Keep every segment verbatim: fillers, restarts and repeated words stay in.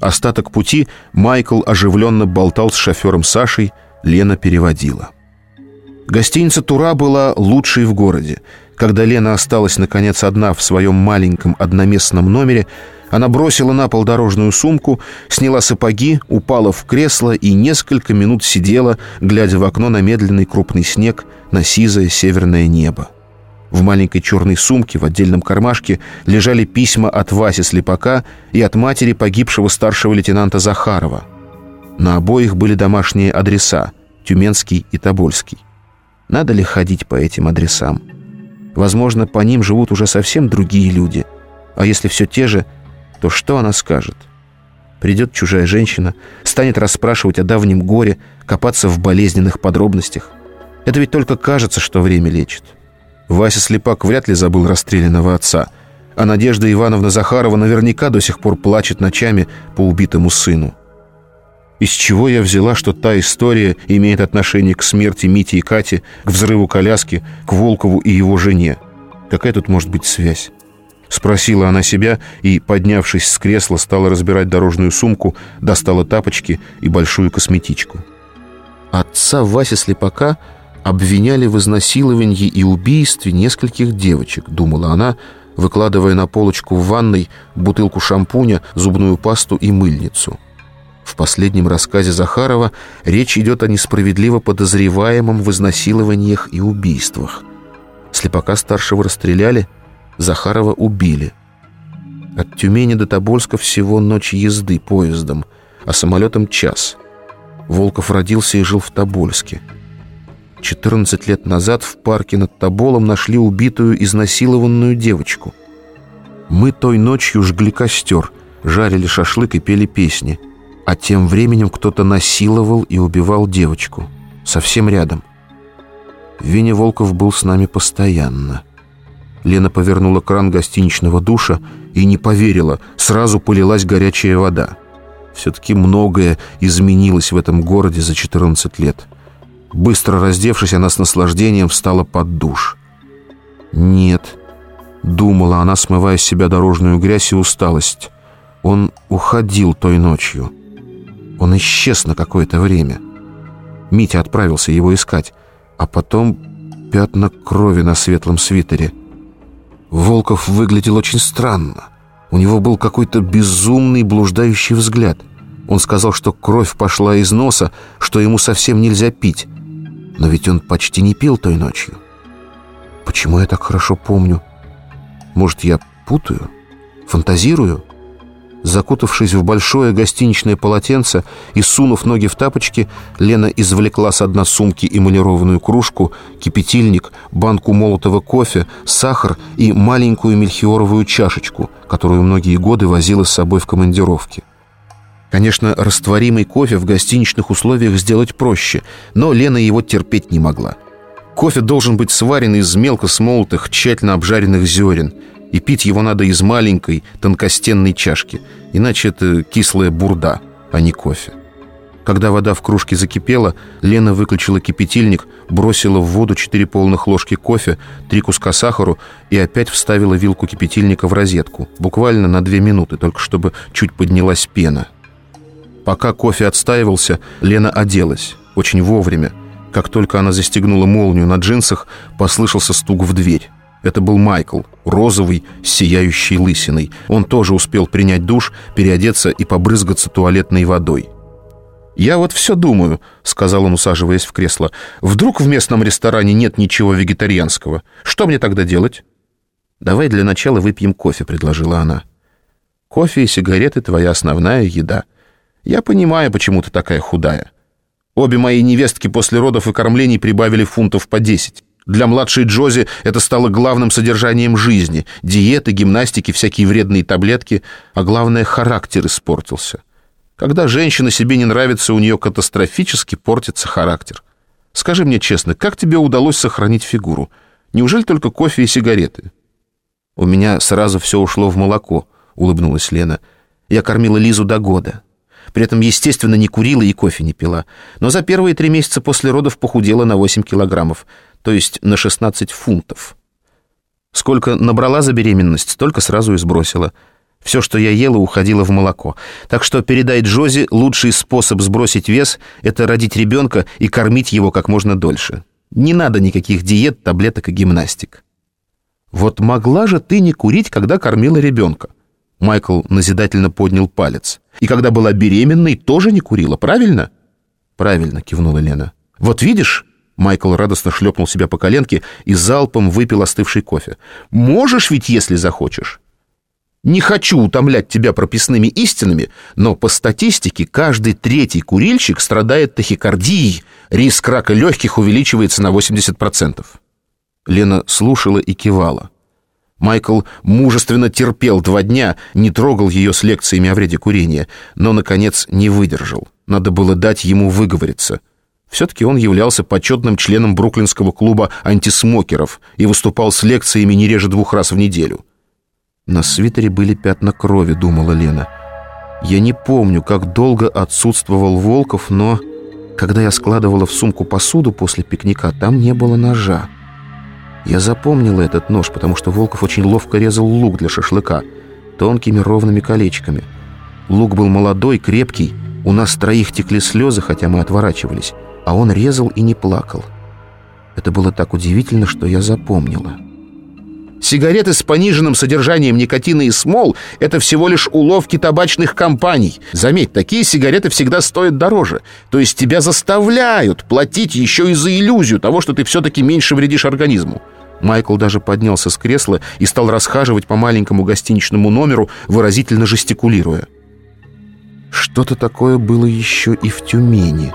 Остаток пути Майкл оживленно болтал с шофером Сашей, Лена переводила. Гостиница «Тура» была лучшей в городе. Когда Лена осталась, наконец, одна в своем маленьком одноместном номере, она бросила на пол дорожную сумку, сняла сапоги, упала в кресло и несколько минут сидела, глядя в окно на медленный крупный снег, на сизое северное небо. В маленькой черной сумке в отдельном кармашке лежали письма от Васи Слепака и от матери погибшего старшего лейтенанта Захарова. На обоих были домашние адреса – Тюменский и Тобольский. Надо ли ходить по этим адресам? Возможно, по ним живут уже совсем другие люди. А если все те же, то что она скажет? Придет чужая женщина, станет расспрашивать о давнем горе, копаться в болезненных подробностях. Это ведь только кажется, что время лечит. Вася Слепак вряд ли забыл расстрелянного отца, а Надежда Ивановна Захарова наверняка до сих пор плачет ночами по убитому сыну. Из чего я взяла, что та история имеет отношение к смерти Мити и Кати, к взрыву коляски, к Волкову и его жене? Какая тут может быть связь? Спросила она себя и, поднявшись с кресла, стала разбирать дорожную сумку, достала тапочки и большую косметичку. Отца Васи Слепака обвиняли в изнасиловании и убийстве нескольких девочек, думала она, выкладывая на полочку в ванной бутылку шампуня, зубную пасту и мыльницу. В последнем рассказе Захарова речь идет о несправедливо подозреваемом в изнасилованиях и убийствах. Слепака-старшего расстреляли, Захарова убили. От Тюмени до Тобольска всего ночь езды поездом, а самолетом час. Волков родился и жил в Тобольске. четырнадцать лет назад в парке над Тоболом нашли убитую, изнасилованную девочку. Мы той ночью жгли костер, жарили шашлык и пели песни. А тем временем кто-то насиловал и убивал девочку. Совсем рядом. Веня Волков был с нами постоянно. Лена повернула кран гостиничного душа и не поверила, сразу полилась горячая вода. Все-таки многое изменилось в этом городе за четырнадцать лет. Быстро раздевшись, она с наслаждением встала под душ. «Нет», — думала она, смывая с себя дорожную грязь и усталость, — «он уходил той ночью. Он исчез на какое-то время. Митя отправился его искать, а потом пятна крови на светлом свитере. Волков выглядел очень странно. У него был какой-то безумный блуждающий взгляд. Он сказал, что кровь пошла из носа, что ему совсем нельзя пить. Но ведь он почти не пил той ночью. Почему я так хорошо помню? Может, я путаю? Фантазирую?» Закутавшись в большое гостиничное полотенце и сунув ноги в тапочки, Лена извлекла с дна сумки эмалированную кружку, кипятильник, банку молотого кофе, сахар и маленькую мельхиоровую чашечку, которую многие годы возила с собой в командировке. Конечно, растворимый кофе в гостиничных условиях сделать проще, но Лена его терпеть не могла. Кофе должен быть сварен из мелко смолотых, тщательно обжаренных зерен, и пить его надо из маленькой тонкостенной чашки, иначе это кислая бурда, а не кофе. Когда вода в кружке закипела, Лена выключила кипятильник, бросила в воду четыре полных ложки кофе, три куска сахару и опять вставила вилку кипятильника в розетку, буквально на две минуты, только чтобы чуть поднялась пена. Пока кофе отстаивался, Лена оделась, очень вовремя. Как только она застегнула молнию на джинсах, послышался стук в дверь. Это был Майкл, розовый, с сияющей лысиной. Он тоже успел принять душ, переодеться и побрызгаться туалетной водой. «Я вот все думаю», — сказал он, усаживаясь в кресло, «вдруг в местном ресторане нет ничего вегетарианского? Что мне тогда делать?» «Давай для начала выпьем кофе», — предложила она. «Кофе и сигареты — твоя основная еда. Я понимаю, почему ты такая худая. Обе мои невестки после родов и кормлений прибавили фунтов по десять. Для младшей Джози это стало главным содержанием жизни. Диеты, гимнастики, всякие вредные таблетки. А главное, характер испортился. Когда женщина себе не нравится, у нее катастрофически портится характер. Скажи мне честно, как тебе удалось сохранить фигуру? Неужели только кофе и сигареты?» «У меня сразу все ушло в молоко», — улыбнулась Лена. «Я кормила Лизу до года. При этом, естественно, не курила и кофе не пила. Но за первые три месяца после родов похудела на восемь килограммов. То есть на шестнадцать фунтов. Сколько набрала за беременность, столько сразу и сбросила. Все, что я ела, уходило в молоко. Так что передай Джози, лучший способ сбросить вес — это родить ребенка и кормить его как можно дольше. Не надо никаких диет, таблеток и гимнастик». «Вот могла же ты не курить, когда кормила ребенка?» Майкл назидательно поднял палец. «И когда была беременной, тоже не курила, правильно?» «Правильно», — кивнула Лена. «Вот видишь?» Майкл радостно шлепнул себя по коленке и залпом выпил остывший кофе. «Можешь ведь, если захочешь. Не хочу утомлять тебя прописными истинами, но по статистике каждый третий курильщик страдает тахикардией. Риск рака легких увеличивается на восемьдесят процентов. Лена слушала и кивала. Майкл мужественно терпел два дня, не трогал ее с лекциями о вреде курения, но, наконец, не выдержал. Надо было дать ему выговориться. Все-таки он являлся почетным членом бруклинского клуба антисмокеров и выступал с лекциями не реже двух раз в неделю. «На свитере были пятна крови», — думала Лена. «Я не помню, как долго отсутствовал Волков, но когда я складывала в сумку посуду после пикника, там не было ножа. Я запомнила этот нож, потому что Волков очень ловко резал лук для шашлыка, тонкими ровными колечками. Лук был молодой, крепкий, у нас троих текли слезы, хотя мы отворачивались, а он резал и не плакал. Это было так удивительно, что я запомнила». Сигареты с пониженным содержанием никотина и смол – это всего лишь уловки табачных компаний. Заметь, такие сигареты всегда стоят дороже. То есть тебя заставляют платить еще и за иллюзию того, что ты все-таки меньше вредишь организму. Майкл даже поднялся с кресла и стал расхаживать по маленькому гостиничному номеру, выразительно жестикулируя. Что-то такое было еще и в Тюмени.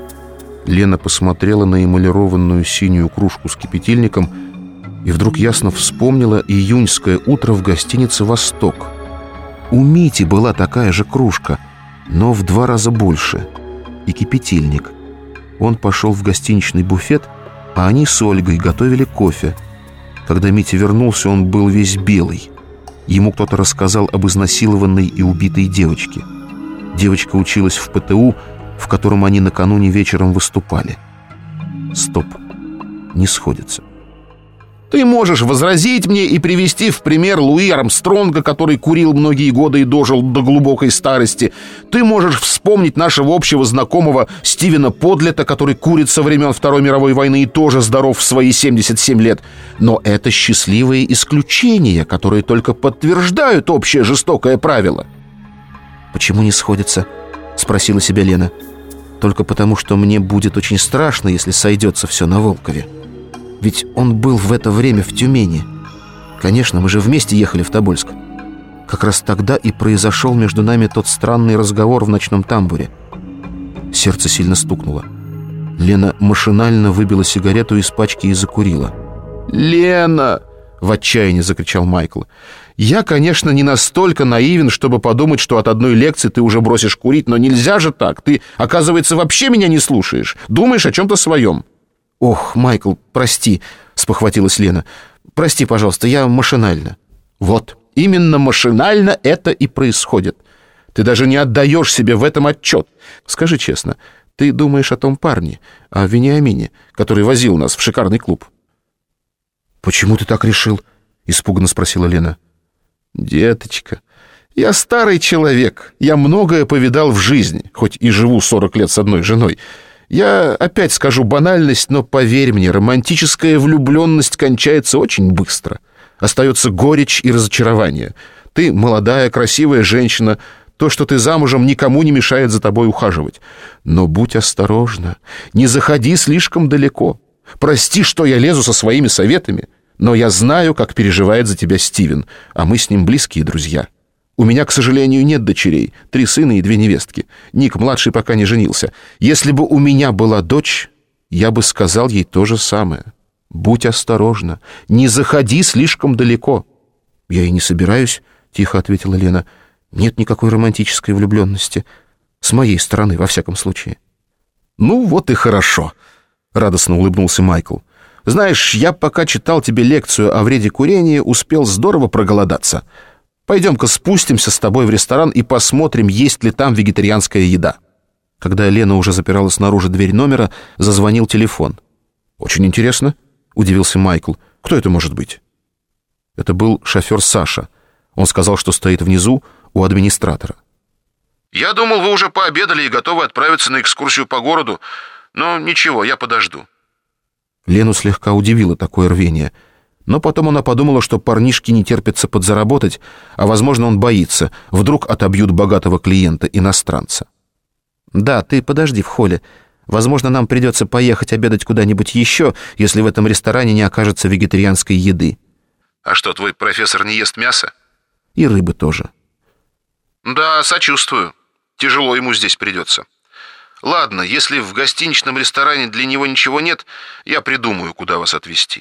Лена посмотрела на эмалированную синюю кружку с кипятильником и вдруг ясно вспомнила июньское утро в гостинице «Восток». У Мити была такая же кружка, но в два раза больше. И кипятильник. Он пошел в гостиничный буфет, а они с Ольгой готовили кофе. Когда Митя вернулся, он был весь белый. Ему кто-то рассказал об изнасилованной и убитой девочке. Девочка училась в ПТУ, в котором они накануне вечером выступали. Стоп. Не сходится. Ты можешь возразить мне и привести в пример Луи Армстронга, который курил многие годы и дожил до глубокой старости. Ты можешь вспомнить нашего общего знакомого Стивена Подлета, который курит со времен Второй мировой войны и тоже здоров в свои семьдесят семь лет. Но это счастливые исключения, которые только подтверждают общее жестокое правило. «Почему не сходится?» — спросила себя Лена. «Только потому, что мне будет очень страшно, если сойдется все на Волкове. Ведь он был в это время в Тюмени. Конечно, мы же вместе ехали в Тобольск. Как раз тогда и произошел между нами тот странный разговор в ночном тамбуре». Сердце сильно стукнуло. Лена машинально выбила сигарету из пачки и закурила. «Лена!» — в отчаянии закричал Майкл. «Я, конечно, не настолько наивен, чтобы подумать, что от одной лекции ты уже бросишь курить, но нельзя же так. Ты, оказывается, вообще меня не слушаешь. Думаешь о чем-то своем». «Ох, Майкл, прости», — спохватилась Лена. «Прости, пожалуйста, я машинально». «Вот, именно машинально это и происходит. Ты даже не отдаешь себе в этом отчет. Скажи честно, ты думаешь о том парне, о Вениамине, который возил нас в шикарный клуб?» «Почему ты так решил?» — испуганно спросила Лена. «Деточка, я старый человек. Я многое повидал в жизни, хоть и живу сорок лет с одной женой. Я опять скажу банальность, но поверь мне, романтическая влюбленность кончается очень быстро. Остается горечь и разочарование. Ты молодая, красивая женщина. То, что ты замужем, никому не мешает за тобой ухаживать. Но будь осторожна, не заходи слишком далеко. Прости, что я лезу со своими советами, но я знаю, как переживает за тебя Стивен, а мы с ним близкие друзья. У меня, к сожалению, нет дочерей, три сына и две невестки. Ник-младший пока не женился. Если бы у меня была дочь, я бы сказал ей то же самое. Будь осторожна, не заходи слишком далеко». «Я и не собираюсь», — тихо ответила Лена. «Нет никакой романтической влюбленности. С моей стороны, во всяком случае». «Ну вот и хорошо», — радостно улыбнулся Майкл. «Знаешь, я пока читал тебе лекцию о вреде курения, успел здорово проголодаться. Пойдем-ка спустимся с тобой в ресторан и посмотрим, есть ли там вегетарианская еда». Когда Лена уже запирала снаружи дверь номера, зазвонил телефон. «Очень интересно», — удивился Майкл. «Кто это может быть?» Это был шофер Саша. Он сказал, что стоит внизу у администратора. «Я думал, вы уже пообедали и готовы отправиться на экскурсию по городу. Но ничего, я подожду». Лену слегка удивило такое рвение. Но потом она подумала, что парнишке не терпится подзаработать, а, возможно, он боится. Вдруг отобьют богатого клиента-иностранца. «Да, ты подожди в холле. Возможно, нам придется поехать обедать куда-нибудь еще, если в этом ресторане не окажется вегетарианской еды». «А что, твой профессор не ест мясо?» «И рыбы тоже». «Да, сочувствую. Тяжело ему здесь придется. Ладно, если в гостиничном ресторане для него ничего нет, я придумаю, куда вас отвезти».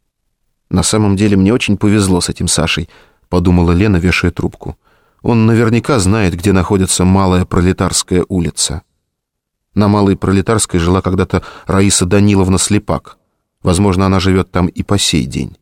«На самом деле мне очень повезло с этим Сашей», — подумала Лена, вешая трубку. «Он наверняка знает, где находится Малая Пролетарская улица». На Малой Пролетарской жила когда-то Раиса Даниловна Слепак. Возможно, она живет там и по сей день.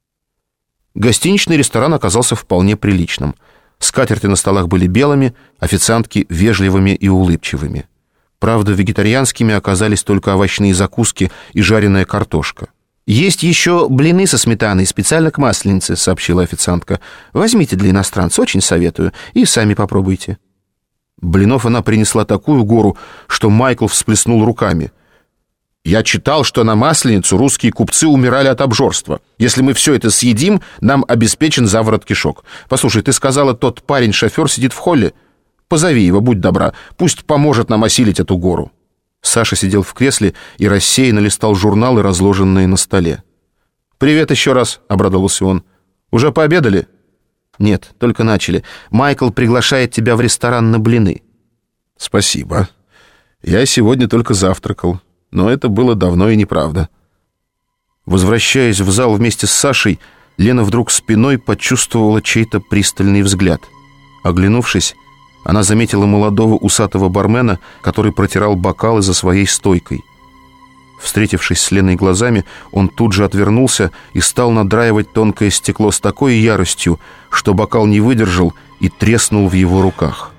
Гостиничный ресторан оказался вполне приличным. Скатерти на столах были белыми, официантки вежливыми и улыбчивыми. Правда, вегетарианскими оказались только овощные закуски и жареная картошка. «Есть еще блины со сметаной, специально к Масленице», — сообщила официантка. «Возьмите для иностранца, очень советую, и сами попробуйте». Блинов она принесла такую гору, что Майкл всплеснул руками. «Я читал, что на Масленицу русские купцы умирали от обжорства. Если мы все это съедим, нам обеспечен заворот кишок. Послушай, ты сказала, тот парень-шофер сидит в холле? Позови его, будь добра, пусть поможет нам осилить эту гору». Саша сидел в кресле и рассеянно листал журналы, разложенные на столе. «Привет еще раз», — обрадовался он. «Уже пообедали?» «Нет, только начали. Майкл приглашает тебя в ресторан на блины». «Спасибо. Я сегодня только завтракал, но это было давно и неправда». Возвращаясь в зал вместе с Сашей, Лена вдруг спиной почувствовала чей-то пристальный взгляд. Оглянувшись, она заметила молодого усатого бармена, который протирал бокалы за своей стойкой. Встретившись с Леной глазами, он тут же отвернулся и стал надраивать тонкое стекло с такой яростью, что бокал не выдержал и треснул в его руках.